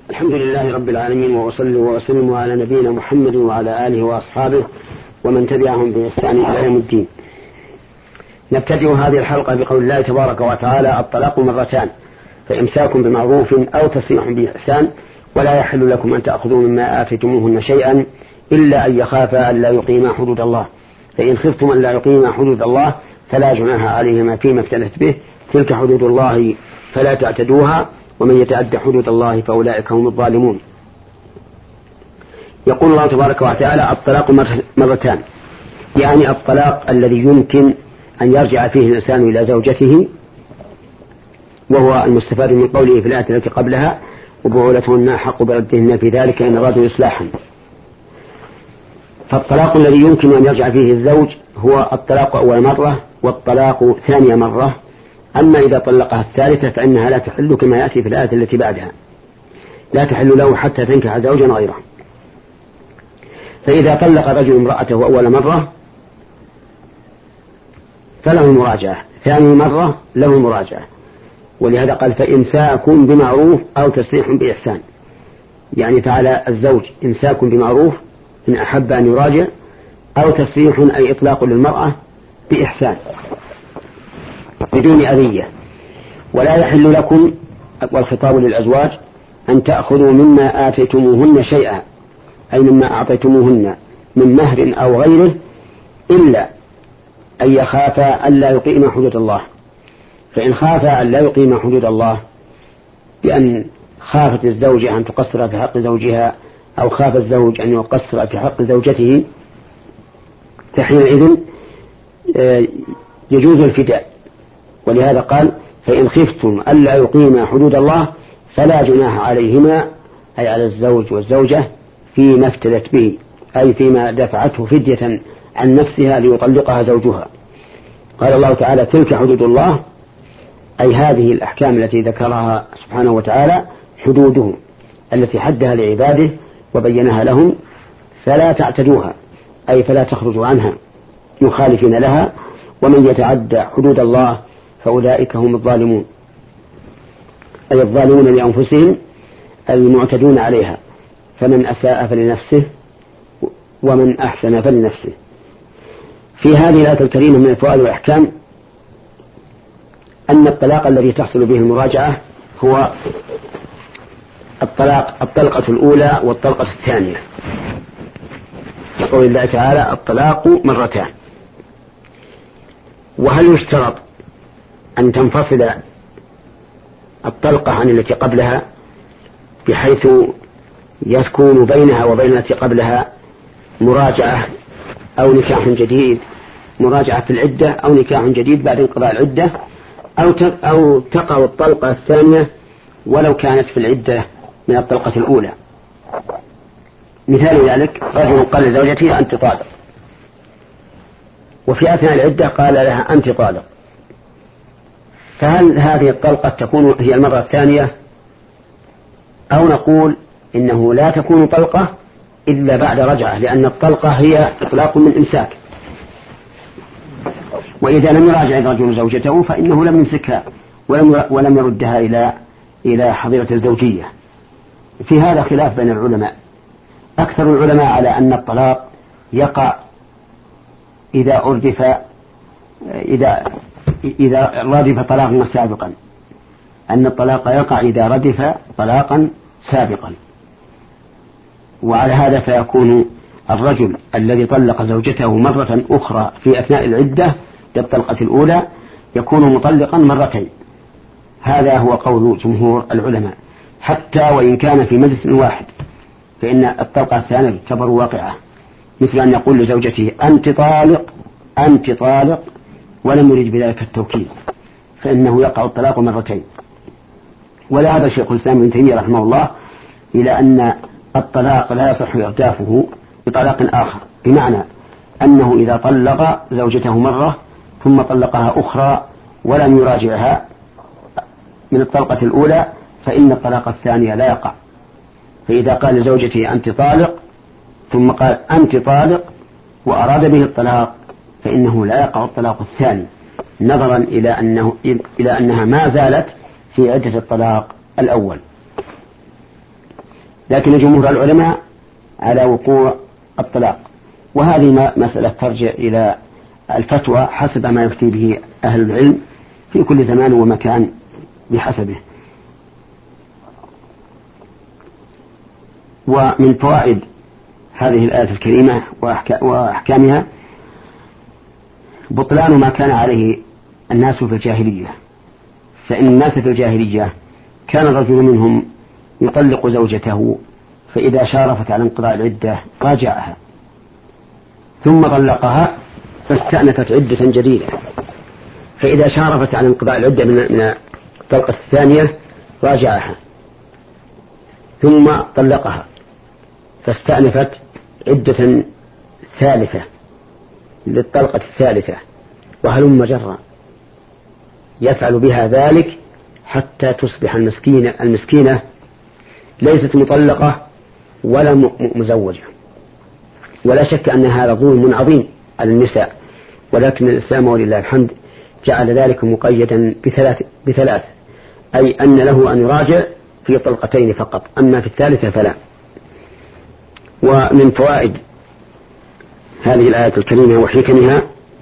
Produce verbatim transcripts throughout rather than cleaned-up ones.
الحمد لله رب العالمين، وأصلي وأسلم على نبينا محمد وعلى آله وأصحابه ومن تبعهم بإحسان إلى يوم الدين. نبتدئ هذه الحلقة بقول الله تبارك وتعالى: الطلاق مرتان، فإمساك بمعروف أو تسريح بإحسان، ولا يحل لكم أن تأخذوا مما آتيتموهن شيئا إلا أن يخافا ألا يقيما حدود الله، فإن خفتم ألا يقيما حدود الله فلا جناح عليهما فيما افتدت به، تلك حدود الله فلا تعتدوها، ومن يتعد حدود الله فأولئك هم الظالمون. يقول الله تبارك وتعالى: الطلاق مرتان، يعني الطلاق الذي يمكن أن يرجع فيه الإنسان إلى زوجته، وهو المستفاد من قوله في الآية التي قبلها: وبعولتهن أحق بردهن في ذلك إن أرادوا إصلاحا. فالطلاق الذي يمكن أن يرجع فيه الزوج هو الطلاق أول مرة والطلاق ثانية مرة. أما إذا طلقها الثالثة فإنها لا تحل، كما يأتي في الآية التي بعدها: لا تحل له حتى تنكح زوجا غيره. فإذا طلق رجل امرأته أول مرة فله المراجعة، ثاني مرة له المراجعة، ولهذا قال: فإمساك بمعروف أو تسريح بإحسان، يعني فعلى الزوج إمساك بمعروف إن أحب أن يراجع، أو تسريح أي إطلاق للمرأة بإحسان بدون أذية. ولا يحل لكم، والخطاب للأزواج، أن تأخذوا مما آتيتموهن شيئا، أي مما أعطيتموهن من مهر أو غيره، إلا أن يخافا ألا يقيما حدود الله. فإن خافا ألا يقيما حدود الله بأن خافت الزوجة أن تقصر في حق زوجها، أو خاف الزوج أن يقصر في حق زوجته، فحينئذ يجوز الفداء. ولهذا قال: فإن خفتم ألا يقيما حدود الله فلا جناح عليهما، أي على الزوج والزوجة، فيما افتدت به، أي فيما دفعته فدية عن نفسها ليطلقها زوجها. قال الله تعالى: تلك حدود الله، أي هذه الأحكام التي ذكرها سبحانه وتعالى حدوده التي حدها لعباده وبينها لهم، فلا تعتدوها، أي فلا تخرجوا عنها مخالفين لها، ومن يتعدى حدود الله فأولئك هم الظالمون، أي الظالمون لأنفسهم المعتدون عليها، فمن أساء فلنفسه ومن أحسن فلنفسه. في هذه الآية الكريمة من الفوائد والأحكام أن الطلاق الذي تحصل به المراجعة هو الطلاق الطلقة الأولى والطلقة الثانية، يقول الله تعالى: الطلاق مرتان. وهل يشترط أن تنفصل الطلقة عن التي قبلها بحيث يكون بينها وبين التي قبلها مراجعة أو نكاح جديد، مراجعة في العدة أو نكاح جديد بعد انقضاء العدة، أو أو تقع الطلقة الثانية ولو كانت في العدة من الطلقة الأولى؟ مثال ذلك: رجل قال لزوجته: أنت طالق، وفي أثناء العدة قال لها: أنت طالق، فهل هذه الطلقة تكون هي المرة الثانية، أو نقول إنه لا تكون طلقة إلا بعد رجعة، لأن الطلقة هي إطلاق من إمساك، وإذا لم يراجع الرجل زوجته فإنه لم يمسكها ولم ولم يردها إلى إلى حظيرة الزوجية. في هذا خلاف بين العلماء. أكثر العلماء على أن الطلاق يقع إذا أردف إذا إذا ردف طلاقا سابقا، أن الطلاق يقع إذا ردف طلاقا سابقا. وعلى هذا فيكون الرجل الذي طلق زوجته مرة أخرى في أثناء العدة للطلقة الأولى يكون مطلقا مرتين. هذا هو قول جمهور العلماء، حتى وإن كان في مجلس واحد، فإن الطلقة الثانية تعتبر واقعة، مثل أن يقول لزوجته: أنت طالق أنت طالق، ولم يرد بذلك التوكيد، فإنه يقع الطلاق مرتين. ولا هذا شيخ الإسلام ابن تيمية رحمه الله إلى أن الطلاق لا يصح إردافه بطلاق آخر، بمعنى أنه إذا طلق زوجته مرة ثم طلقها أخرى ولم يراجعها من الطلقة الأولى فإن الطلاق الثانية لا يقع. فإذا قال لزوجته: أنت طالق، ثم قال: أنت طالق، وأراد به الطلاق، فإنه لا يقع الطلاق الثاني، نظرا إلى أنه إلى أنها ما زالت في عدة الطلاق الأول. لكن جمهور العلماء على وقوع الطلاق، وهذه مسألة ترجع إلى الفتوى حسب ما يفتي به أهل العلم في كل زمان ومكان بحسبه. ومن فوائد هذه الآية الكريمة وأحكامها بطلان ما كان عليه الناس في الجاهلية، فإن الناس في الجاهلية كان الرجل منهم يطلق زوجته فإذا شارفت على انقضاء العدة راجعها ثم طلقها فاستأنفت عدة جديدة، فإذا شارفت على انقضاء العدة من الطلقة الثانية راجعها ثم طلقها فاستأنفت عدة ثالثة للطلقة الثالثة، وهلم جرا يفعل بها ذلك حتى تصبح المسكينة, المسكينة ليست مطلقة ولا مزوجة. ولا شك أن هذا ظلم عظيم على النساء، ولكن الإسلام ولله الحمد جعل ذلك مقيدا بثلاث, بثلاث أي أن له أن يراجع في طلقتين فقط، أما في الثالثة فلا. ومن فوائد هذه الآية الكريمة وحكمها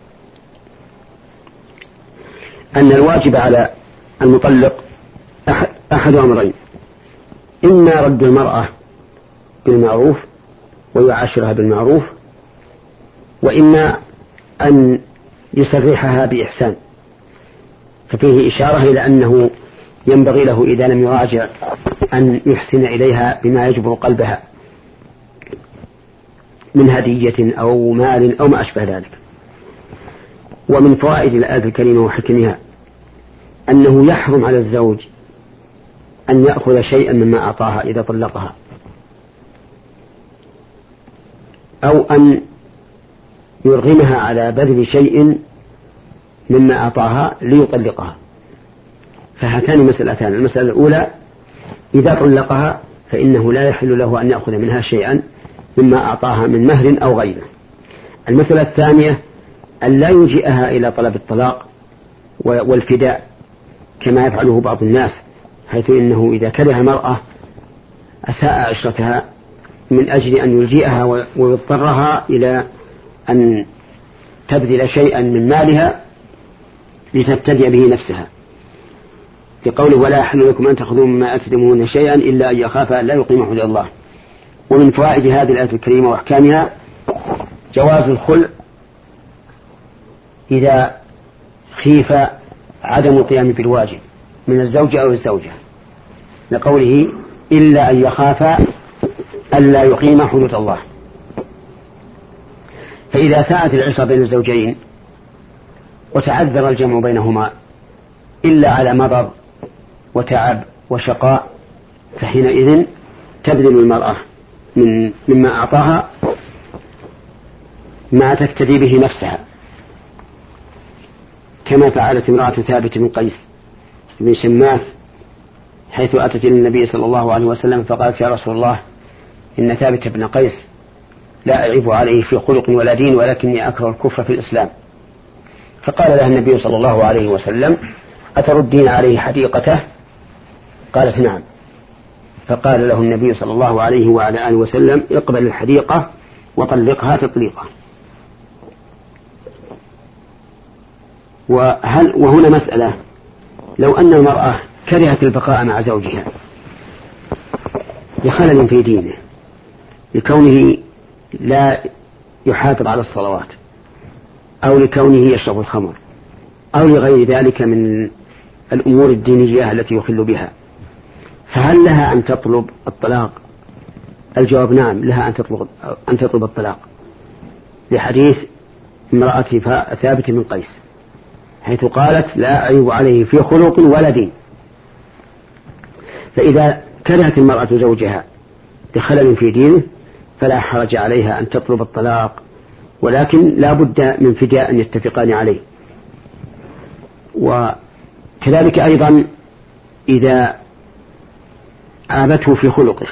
أن الواجب على المطلق أحد أمرين: إما رد المرأة بالمعروف ويعاشرها بالمعروف، وإما أن يسرحها بإحسان. ففيه إشارة إلى أنه ينبغي له إذا لم يراجع أن يحسن إليها بما يجبر قلبها من هدية أو مال أو ما أشبه ذلك. ومن فوائد الآية الكريمة وحكمها أنه يحرم على الزوج أن يأخذ شيئا مما أعطاها إذا طلقها، أو أن يرغمها على بذل شيء مما أعطاها ليطلقها. فهاتان مسألتان: المسألة الأولى إذا طلقها فإنه لا يحل له أن يأخذ منها شيئا مما أعطاها من مهر أو غيره. المسألة الثانية أن لا يلجئها إلى طلب الطلاق والفداء كما يفعله بعض الناس، حيث إنه إذا كره المرأة أساء عشرتها من أجل أن يلجئها ويضطرها إلى أن تبذل شيئا من مالها لتبتدئ به نفسها، لقوله: ولا يحل لكم أن تأخذوا مما آتيتموهن شيئا إلا أن يخافا أن لا يقيما حدود الله. ومن فوائد هذه الآية الكريمة وأحكامها جواز الخلع إذا خيف عدم القيام بالواجب من الزوج أو الزوجة، لقوله: إلا أن يخافا ألا يقيما حدود الله. فإذا ساءت العشرة بين الزوجين وتعذر الجمع بينهما إلا على مرض وتعب وشقاء، فحينئذ تبذل المرأة من مما أعطاها ما تفتدي به نفسها، كما فعلت امرأة ثابت بن قيس بن شماس، حيث أتت إلى النبي صلى الله عليه وسلم فقالت: يا رسول الله، إن ثابت بن قيس لا أعيب عليه في خلق ولا دين، ولكني أكره الكفر في الإسلام. فقال لها النبي صلى الله عليه وسلم: أتردين عليه حديقته؟ قالت: نعم. فقال له النبي صلى الله عليه وعلى آله وسلم: اقبل الحديقة وطلقها تطليقا. وهل وهنا مسألة: لو أن المرأة كرهت البقاء مع زوجها لخلل في دينه، لكونه لا يحافظ على الصلوات، أو لكونه يشرب الخمر، أو لغير ذلك من الأمور الدينية التي يخل بها، فهل لها أن تطلب الطلاق؟ الجواب: نعم، لها أن تطلب, أن تطلب الطلاق، لحديث امرأة ثابت بن قيس، حيث قالت: لا أعيب عليه في خلق ولا دين. فإذا كرهت المرأة زوجها لخلل في دينه فلا حرج عليها أن تطلب الطلاق، ولكن لا بد من فداء يتفقان عليه. وكذلك أيضا إذا عابته في خلقه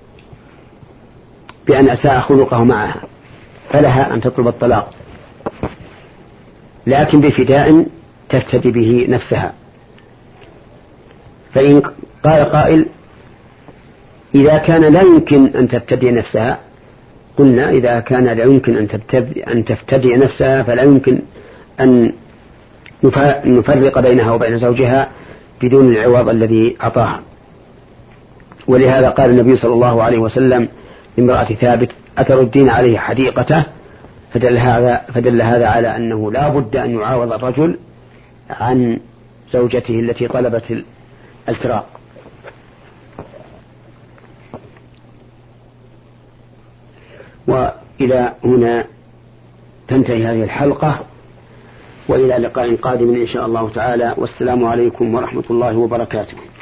بأن أساء خلقه معها فلها أن تطلب الطلاق، لكن بفداء تفتدي به نفسها. فإن قال قائل: إذا كان لا يمكن أن تبتدئ نفسها، قلنا إذا كان لا يمكن أن تبتدئ, أن تبتدئ نفسها فلا يمكن أن نفرق بينها وبين زوجها بدون العوض الذي أعطاها. ولهذا قال النبي صلى الله عليه وسلم لامرأة ثابت: أتردين عليه حديقته؟ فدل هذا, فدل هذا على أنه لا بد أن يعاوض الرجل عن زوجته التي طلبت الفراق. وإلى هنا تنتهي هذه الحلقة، وإلى لقاء قادم إن شاء الله تعالى، والسلام عليكم ورحمة الله وبركاته.